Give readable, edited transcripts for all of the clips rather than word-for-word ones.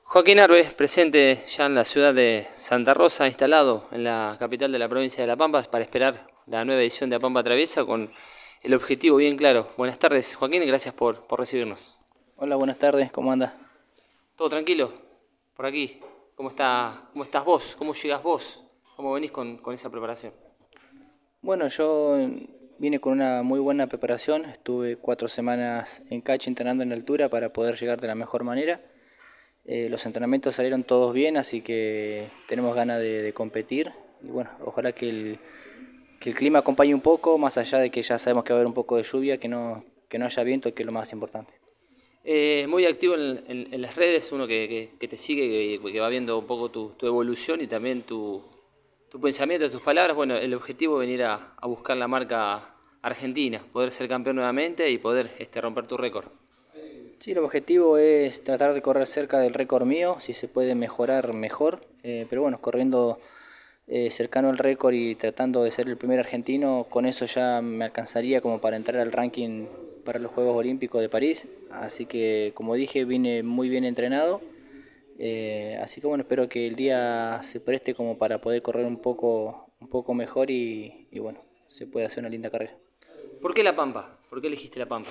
Joaquín Arbe, presente ya en la ciudad de Santa Rosa, instalado en la capital de la provincia de La Pampa para esperar la nueva edición de A Pampa Traviesa con el objetivo bien claro. Buenas tardes, Joaquín, y gracias por recibirnos. Hola, buenas tardes, ¿cómo anda? ¿Todo tranquilo? Por aquí. ¿Cómo estás vos? ¿Cómo llegas vos? ¿Cómo venís con esa preparación? Bueno, yo vine con una muy buena preparación, estuve 4 semanas en Cachi entrenando en altura para poder llegar de la mejor manera. Los entrenamientos salieron todos bien, así que tenemos ganas de competir. Y bueno, ojalá que el clima acompañe un poco, más allá de que ya sabemos que va a haber un poco de lluvia, que no haya viento, que es lo más importante. Muy activo en las redes, uno que te sigue, que va viendo un poco tu evolución y también tu pensamiento, tus palabras. Bueno, el objetivo es venir a buscar la marca argentina, poder ser campeón nuevamente y poder romper tu récord. Sí, el objetivo es tratar de correr cerca del récord mío, si se puede mejorar, mejor. Pero bueno, corriendo cercano al récord y tratando de ser el primer argentino, con eso ya me alcanzaría como para entrar al ranking para los Juegos Olímpicos de París. Así que, como dije, vine muy bien entrenado. Así que bueno, espero que el día se preste como para poder correr un poco mejor y bueno, se puede hacer una linda carrera. ¿Por qué La Pampa? ¿Por qué elegiste La Pampa?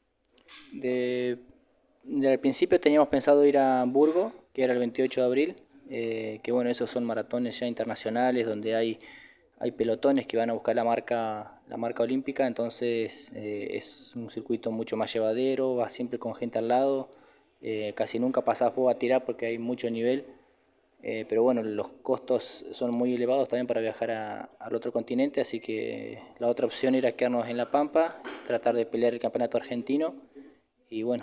De, Al principio teníamos pensado ir a Hamburgo, que era el 28 de abril, que bueno, esos son maratones ya internacionales donde hay pelotones que van a buscar la marca olímpica, entonces es un circuito mucho más llevadero, va siempre con gente al lado, casi nunca pasás vos a tirar porque hay mucho nivel, pero bueno, los costos son muy elevados también para viajar al otro continente, así que la otra opción era quedarnos en La Pampa, tratar de pelear el campeonato argentino y bueno,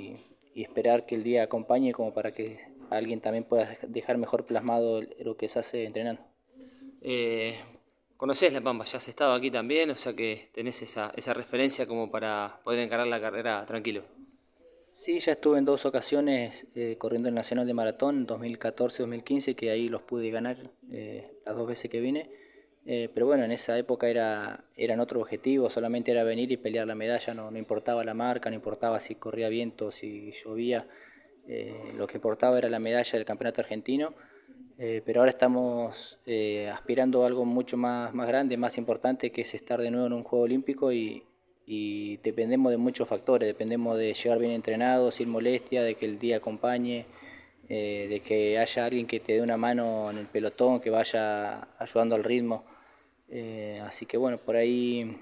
y esperar que el día acompañe como para que alguien también pueda dejar mejor plasmado lo que se hace entrenando. Eh, Conocés La Pampa, ya has estado aquí también, o sea que tenés esa referencia como para poder encarar la carrera tranquilo. Sí, ya estuve en dos ocasiones corriendo el Nacional de Maratón, 2014-2015, que ahí los pude ganar las dos veces que vine. Pero bueno, en esa época eran otro objetivo, solamente era venir y pelear la medalla, no importaba la marca, no importaba si corría viento, si llovía, lo que importaba era la medalla del campeonato argentino. Pero ahora estamos aspirando a algo mucho más grande, más importante, que es estar de nuevo en un Juego Olímpico y dependemos de muchos factores, dependemos de llegar bien entrenado, sin molestia, de que el día acompañe, de que haya alguien que te dé una mano en el pelotón, que vaya ayudando al ritmo. Así que bueno, por ahí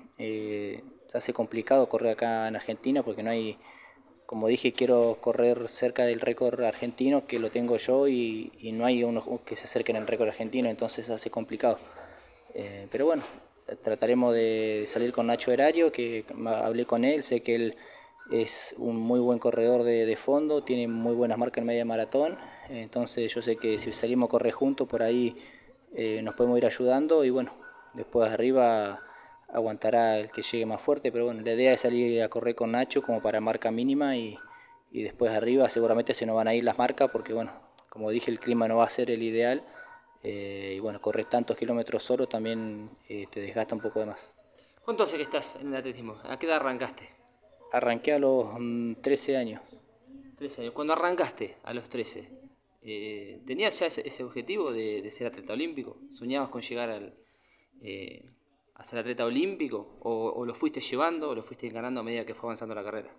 se hace complicado correr acá en Argentina porque no hay, como dije, quiero correr cerca del récord argentino que lo tengo yo y no hay unos que se acerquen al récord argentino, entonces se hace complicado. Pero bueno, trataremos de salir con Nacho Herario, que hablé con él, sé que él es un muy buen corredor de fondo, tiene muy buenas marcas en media maratón, entonces yo sé que si salimos a correr juntos por ahí nos podemos ir ayudando y bueno, después de arriba aguantará el que llegue más fuerte, pero bueno, la idea es salir a correr con Nacho como para marca mínima y después de arriba seguramente se nos van a ir las marcas porque bueno, como dije, el clima no va a ser el ideal y bueno, correr tantos kilómetros solo también te desgasta un poco de más. ¿Cuánto hace que estás en el atletismo? ¿A qué edad arrancaste? Arranqué a los 13 años. 13 años. Cuando arrancaste a los 13, ¿tenías ya ese objetivo de ser atleta olímpico? ¿Soñabas con llegar eh, a ser atleta olímpico? ¿O lo fuiste llevando o lo fuiste encarando a medida que fue avanzando la carrera?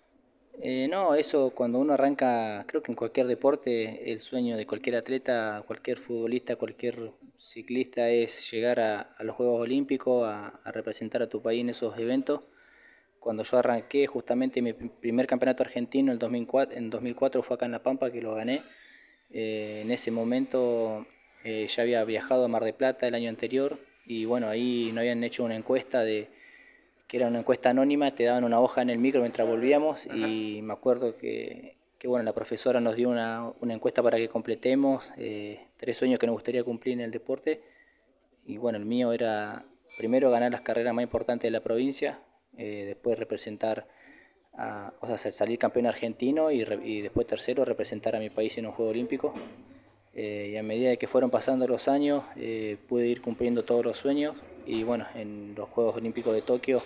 No, eso cuando uno arranca, creo que en cualquier deporte, el sueño de cualquier atleta, cualquier futbolista, cualquier ciclista es llegar a los Juegos Olímpicos, a representar a tu país en esos eventos. Cuando yo arranqué, justamente mi primer campeonato argentino en 2004 fue acá en La Pampa que lo gané. En ese momento ya había viajado a Mar del Plata el año anterior y bueno, ahí no habían hecho una encuesta que era una encuesta anónima, te daban una hoja en el micro mientras volvíamos y me acuerdo que bueno, la profesora nos dio una encuesta para que completemos 3 sueños que nos gustaría cumplir en el deporte y bueno, el mío era primero ganar las carreras más importantes de la provincia, después representar, o sea, salir campeón argentino y después tercero representar a mi país en un Juego Olímpico. Y a medida que fueron pasando los años pude ir cumpliendo todos los sueños y bueno, en los Juegos Olímpicos de Tokio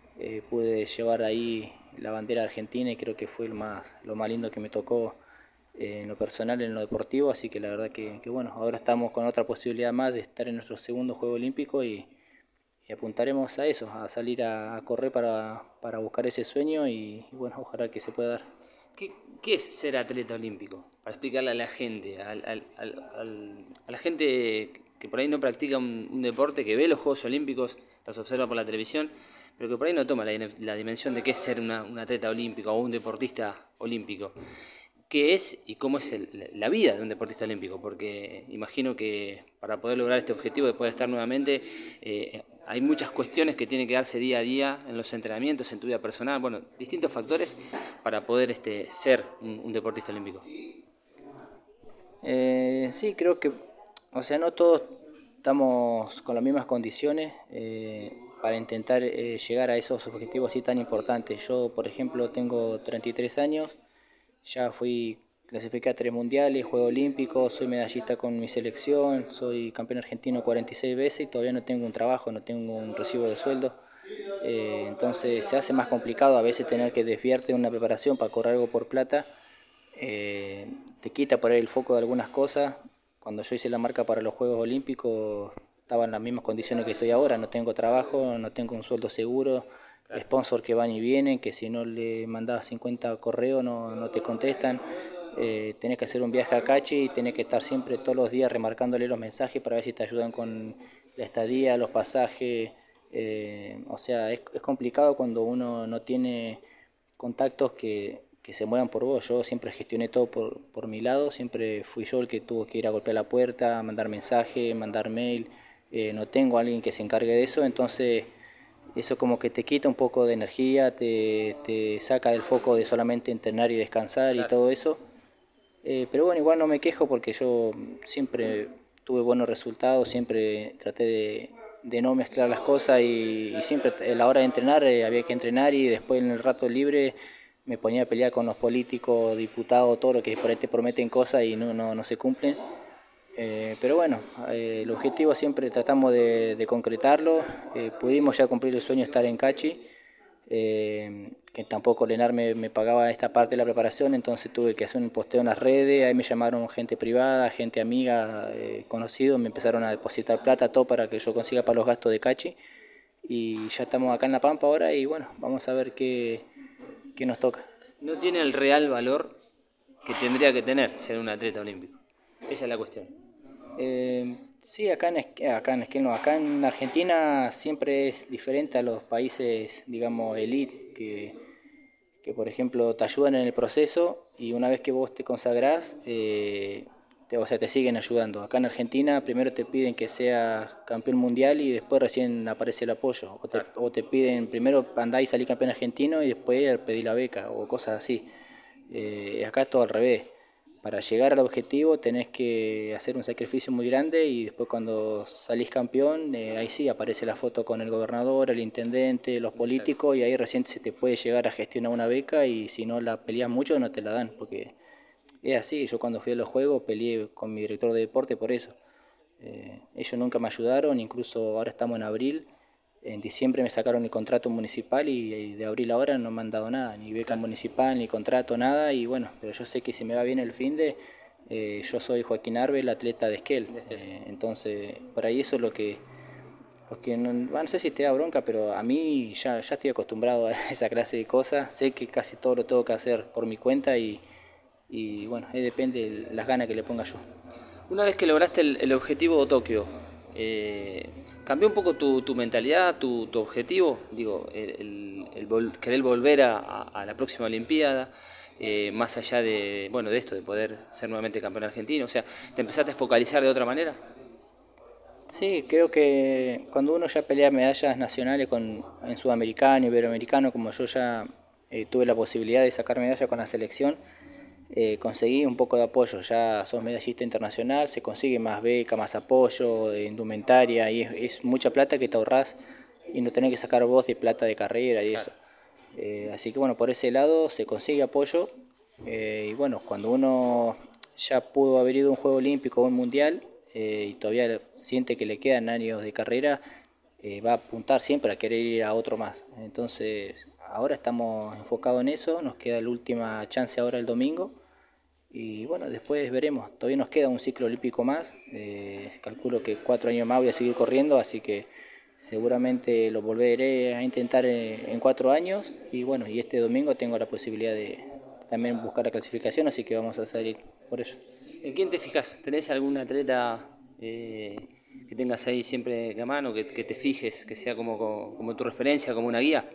pude llevar ahí la bandera argentina y creo que fue lo más lindo que me tocó en lo personal, en lo deportivo, así que la verdad que bueno, ahora estamos con otra posibilidad más de estar en nuestro segundo Juego Olímpico y apuntaremos a eso, a salir a correr para buscar ese sueño y bueno, ojalá que se pueda dar. ¿Qué es ser atleta olímpico? Para explicarle a la gente, a la gente que por ahí no practica un deporte, que ve los Juegos Olímpicos, los observa por la televisión, pero que por ahí no toma la dimensión de qué es ser un atleta olímpico o un deportista olímpico. ¿Qué es y cómo es la vida de un deportista olímpico? Porque imagino que para poder lograr este objetivo de poder estar nuevamente, hay muchas cuestiones que tienen que darse día a día en los entrenamientos, en tu vida personal, bueno, distintos factores para poder ser un deportista olímpico. Sí, creo que, o sea, no todos estamos con las mismas condiciones para intentar llegar a esos objetivos así tan importantes. Yo, por ejemplo, tengo 33 años, ya fui clasificé a 3 mundiales, Juegos Olímpicos, soy medallista con mi selección, soy campeón argentino 46 veces y todavía no tengo un trabajo, no tengo un recibo de sueldo. Entonces se hace más complicado a veces tener que desviarte de una preparación para cobrar algo por plata, eh, te quita por ahí el foco de algunas cosas. Cuando yo hice la marca para los Juegos Olímpicos estaba en las mismas condiciones que estoy ahora, no tengo trabajo, no tengo un sueldo seguro, sponsor que van y vienen, que si no le mandabas 50 correos no te contestan. Tenés que hacer un viaje a Cachi y tenés que estar siempre todos los días remarcándole los mensajes para ver si te ayudan con la estadía, los pasajes. O sea, es complicado cuando uno no tiene contactos que se muevan por vos. Yo siempre gestioné todo por mi lado, siempre fui yo el que tuvo que ir a golpear la puerta, mandar mensaje, mandar mail. No tengo a alguien que se encargue de eso, entonces eso como que te quita un poco de energía, te saca del foco de solamente entrenar y descansar y Claro. todo eso. Pero bueno, igual no me quejo porque yo siempre tuve buenos resultados, siempre traté de no mezclar las cosas y siempre a la hora de entrenar había que entrenar y después en el rato libre me ponía a pelear con los políticos, diputados, todo lo que por ahí te prometen cosas y no se cumplen. Pero bueno, el objetivo siempre tratamos de concretarlo. Pudimos ya cumplir el sueño de estar en Cachi, que tampoco Lenar me pagaba esta parte de la preparación, entonces tuve que hacer un posteo en las redes, ahí me llamaron gente privada, gente amiga, conocidos, me empezaron a depositar plata, todo para que yo consiga para los gastos de Cachi. Y ya estamos acá en La Pampa ahora y bueno, vamos a ver qué nos toca. No tiene el real valor que tendría que tener ser un atleta olímpico. Esa es la cuestión. Sí, acá en Argentina siempre es diferente a los países, digamos, elite, que por ejemplo te ayudan en el proceso y una vez que vos te consagrás, o sea, te siguen ayudando. Acá en Argentina primero te piden que seas campeón mundial y después recién aparece el apoyo. O te piden primero andar y salir campeón argentino y después pedir la beca o cosas así. Acá es todo al revés. Para llegar al objetivo tenés que hacer un sacrificio muy grande y después cuando salís campeón, ahí sí aparece la foto con el gobernador, el intendente, los Exacto. políticos y ahí recién se te puede llegar a gestionar una beca y si no la peleas mucho no te la dan porque es así. Yo cuando fui a los juegos peleé con mi director de deporte por eso. Ellos nunca me ayudaron, incluso ahora estamos en abril. En diciembre me sacaron el contrato municipal y de abril ahora no me han dado nada, ni beca Claro. municipal, ni contrato, nada. Y bueno, pero yo sé que si me va bien el fin de, yo soy Joaquín Arbe, el atleta de Esquel. Entonces, por ahí eso es lo que no sé si te da bronca, pero a mí ya estoy acostumbrado a esa clase de cosas. Sé que casi todo lo tengo que hacer por mi cuenta y bueno, depende de las ganas que le ponga yo. Una vez que lograste el objetivo de Tokio, ¿cambió un poco tu mentalidad, tu objetivo? Digo, querer volver a la próxima Olimpiada, más allá de, bueno, de esto, de poder ser nuevamente campeón argentino. O sea, ¿te empezaste a focalizar de otra manera? Sí, creo que cuando uno ya pelea medallas nacionales en sudamericano, iberoamericano, como yo ya tuve la posibilidad de sacar medallas con la selección, conseguí un poco de apoyo. Ya sos medallista internacional, se consigue más beca, más apoyo, indumentaria, y es mucha plata que te ahorrás y no tenés que sacar vos de plata de carrera y Claro. eso. Así que bueno, por ese lado se consigue apoyo. Y bueno, cuando uno ya pudo haber ido a un Juego Olímpico o un Mundial y todavía siente que le quedan años de carrera, va a apuntar siempre a querer ir a otro más. Entonces, ahora estamos enfocados en eso, nos queda la última chance ahora el domingo Y bueno, después veremos. Todavía nos queda un ciclo olímpico más. Calculo que 4 años más voy a seguir corriendo, así que seguramente lo volveré a intentar en 4 años. Y bueno, y este domingo tengo la posibilidad de también buscar la clasificación, así que vamos a salir por ello. ¿En quién te fijas? ¿Tenés algún atleta que tengas ahí siempre a mano, que te fijes, que sea como tu referencia, como una guía?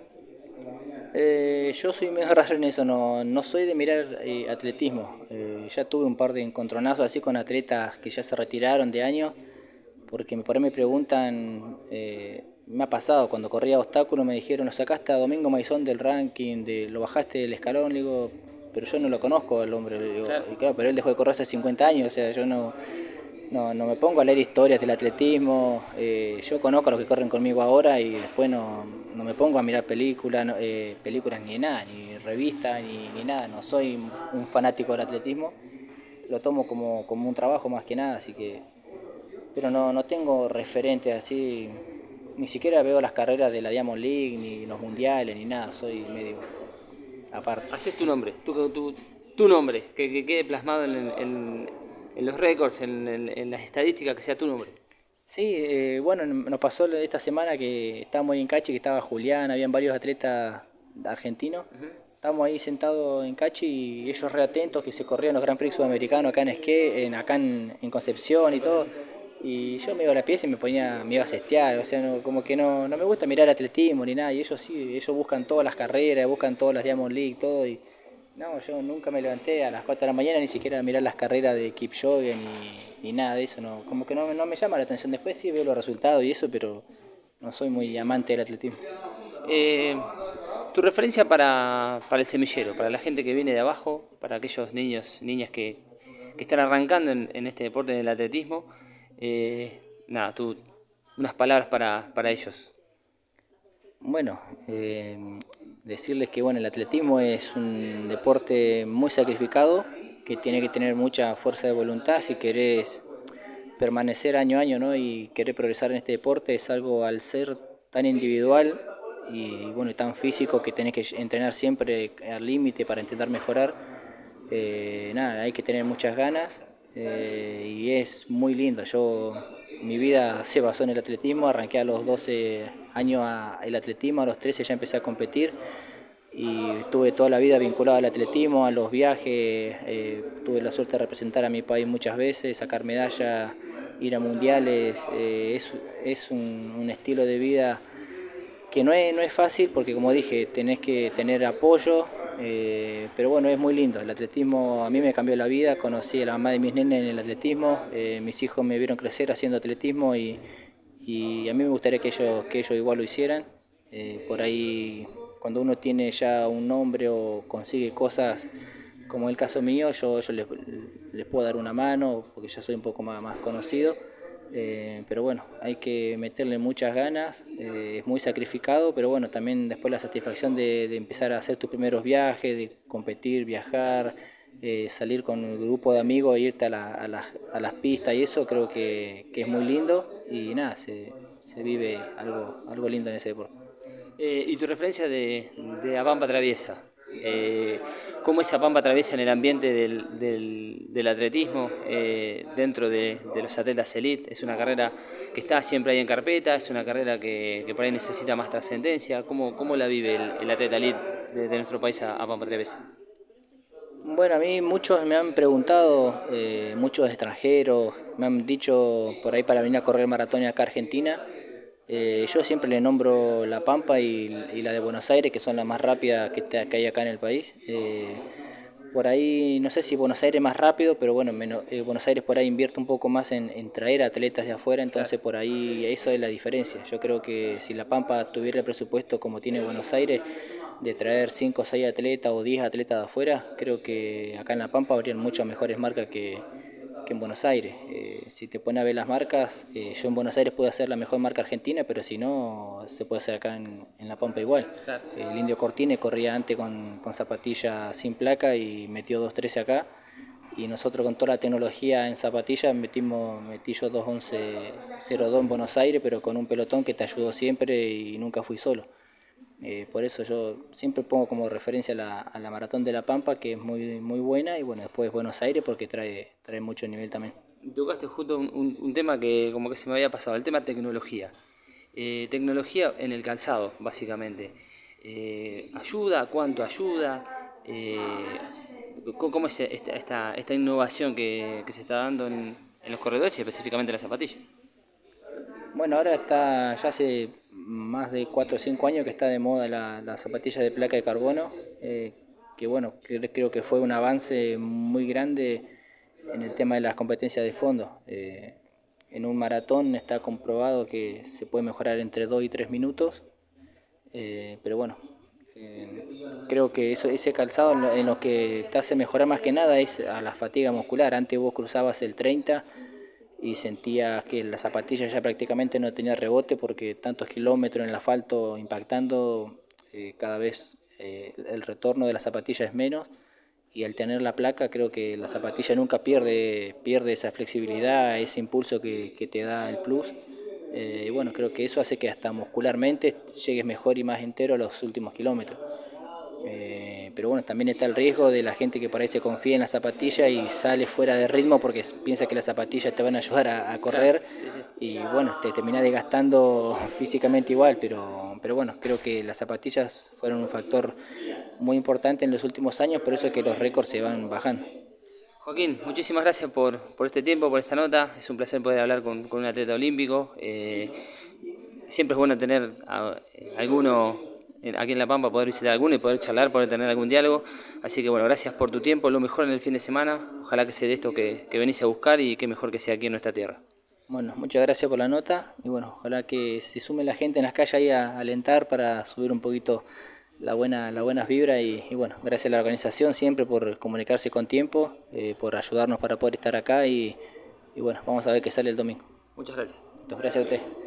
Yo soy medio raro en eso, no soy de mirar atletismo. Ya tuve un par de encontronazos así con atletas que ya se retiraron de años, porque por ahí me preguntan, me ha pasado cuando corría obstáculos, me dijeron, lo sacaste a Domingo Maizón del ranking, lo bajaste del escalón, le digo, pero yo no lo conozco al hombre, le digo, Claro. y claro, pero él dejó de correr hace 50 años, o sea, yo no me pongo a leer historias del atletismo, yo conozco a los que corren conmigo ahora y después no me pongo a mirar películas, películas ni nada, ni revistas, ni nada, no soy un fanático del atletismo, lo tomo como un trabajo más que nada, así que, pero no tengo referentes así, ni siquiera veo las carreras de la Diamond League, ni los mundiales, ni nada, soy medio aparte. Haces tu nombre, tu nombre, que quede plasmado en los récords, en las estadísticas, que sea tu nombre. Sí, bueno, nos pasó esta semana que estábamos ahí en Cachi, que estaba Julián, habían varios atletas argentinos. Estábamos ahí sentados en Cachi y ellos re atentos que se corrían los Grand Prix sudamericanos acá en Esquel, acá en Concepción y todo. Y yo me iba a la pieza y me iba a cestear, o sea, como que no me gusta mirar atletismo ni nada. Y ellos sí, ellos buscan todas las carreras, buscan todas las Diamond League, todo. Y no, yo nunca me levanté a las 4 de la mañana ni siquiera a mirar las carreras de Kipchoge ni nada de eso, no, como que no me llama la atención. Después sí veo los resultados y eso, pero no soy muy amante del atletismo. Eh, Tu referencia para el semillero, para la gente que viene de abajo, para aquellos niños, niñas que están arrancando en este deporte, en el atletismo, nada, unas palabras para ellos. Bueno, decirles que bueno, el atletismo es un deporte muy sacrificado, que tiene que tener mucha fuerza de voluntad si querés permanecer año a año, ¿no? Y querer progresar en este deporte. Es algo, al ser tan individual y bueno, y tan físico, que tenés que entrenar siempre al límite para intentar mejorar. Nada, hay que tener muchas ganas, y es muy lindo. Mi vida se basó en el atletismo, arranqué a los 12 años el atletismo, a los 13 ya empecé a competir y estuve toda la vida vinculado al atletismo, a los viajes. Tuve la suerte de representar a mi país muchas veces, sacar medallas, ir a mundiales. Es un estilo de vida que no es fácil, porque como dije, tenés que tener apoyo, pero bueno, es muy lindo. El atletismo a mí me cambió la vida, conocí a la mamá de mis nenes en el atletismo, mis hijos me vieron crecer haciendo atletismo y a mí me gustaría que ellos igual lo hicieran. Por ahí, cuando uno tiene ya un nombre o consigue cosas, como el caso mío, yo les puedo dar una mano porque ya soy un poco más conocido. Pero bueno, hay que meterle muchas ganas, es muy sacrificado, pero bueno, también después la satisfacción de empezar a hacer tus primeros viajes, de competir, viajar, salir con un grupo de amigos e irte a las pistas, y eso creo que es muy lindo y nada, se vive algo lindo en ese deporte. Y tu referencia de la Pampa Traviesa, ¿cómo esa Pampa atraviesa en el ambiente del atletismo, dentro de los atletas elite? Es una carrera que está siempre ahí en carpeta, es una carrera que por ahí necesita más trascendencia. ¿Cómo la vive el atleta elite de nuestro país a Pampa Traviesa? Bueno, a mí muchos me han preguntado, muchos extranjeros, me han dicho por ahí para venir a correr maratón acá a Argentina. Yo siempre le nombro La Pampa y la de Buenos Aires, que son las más rápidas que hay acá en el país. Por ahí, no sé si Buenos Aires es más rápido, pero bueno, Buenos Aires por ahí invierte un poco más en traer atletas de afuera, entonces por ahí eso es la diferencia. Yo creo que si La Pampa tuviera el presupuesto como tiene Buenos Aires, de traer 5 o 6 atletas o 10 atletas de afuera, creo que acá en La Pampa habrían muchas mejores marcas que en Buenos Aires. Si te pones a ver las marcas, yo en Buenos Aires puedo hacer la mejor marca argentina, pero si no, se puede hacer acá en La Pampa igual. Claro. El Indio Cortines corría antes con zapatillas sin placa y metió 2.13 acá. Y nosotros con toda la tecnología en zapatillas metí yo 2.11.02 en Buenos Aires, pero con un pelotón que te ayudó siempre y nunca fui solo. Por eso yo siempre pongo como referencia a la Maratón de La Pampa, que es muy buena, y bueno, después Buenos Aires porque trae mucho nivel también. Tocaste justo un tema que como que se me había pasado, el tema tecnología. Tecnología en el calzado, básicamente. ¿Ayuda? ¿Cuánto ayuda? ¿Cómo es esta innovación que se está dando en los corredores y específicamente en las zapatillas? Bueno, ahora está, ya hace más de 4 o 5 años que está de moda la zapatilla de placa de carbono, que bueno, creo que fue un avance muy grande en el tema de las competencias de fondo. En un maratón está comprobado que se puede mejorar entre 2 y 3 minutos, pero bueno, creo que ese calzado en lo que te hace mejorar más que nada es a la fatiga muscular. Antes vos cruzabas el 30 y sentías que la zapatilla ya prácticamente no tenía rebote porque tantos kilómetros en el asfalto impactando, cada vez el retorno de la zapatilla es menos, y al tener la placa creo que la zapatilla nunca pierde esa flexibilidad, ese impulso que te da el plus. Y bueno, creo que eso hace que hasta muscularmente llegues mejor y más entero a los últimos kilómetros. Pero bueno, también está el riesgo de la gente que por ahí se confía en la zapatilla y sale fuera de ritmo porque piensa que las zapatillas te van a ayudar a Claro, correr, sí, sí. y bueno, te termina desgastando físicamente igual, pero bueno, creo que las zapatillas fueron un factor muy importante en los últimos años, por eso es que los récords se van bajando. Joaquín, muchísimas gracias por este tiempo, por esta nota. Es un placer poder hablar con un atleta olímpico. Siempre es bueno tener alguno aquí en La Pampa, poder visitar alguno y poder charlar, poder tener algún diálogo. Así que bueno, gracias por tu tiempo, lo mejor en el fin de semana. Ojalá que sea de esto que venís a buscar y que mejor que sea aquí en nuestra tierra. Bueno, muchas gracias por la nota y bueno, ojalá que se sume la gente en las calles ahí a alentar para subir un poquito las buenas vibras y bueno, gracias a la organización siempre por comunicarse con tiempo, por ayudarnos para poder estar acá y bueno, vamos a ver qué sale el domingo. Muchas gracias. Entonces, gracias a usted.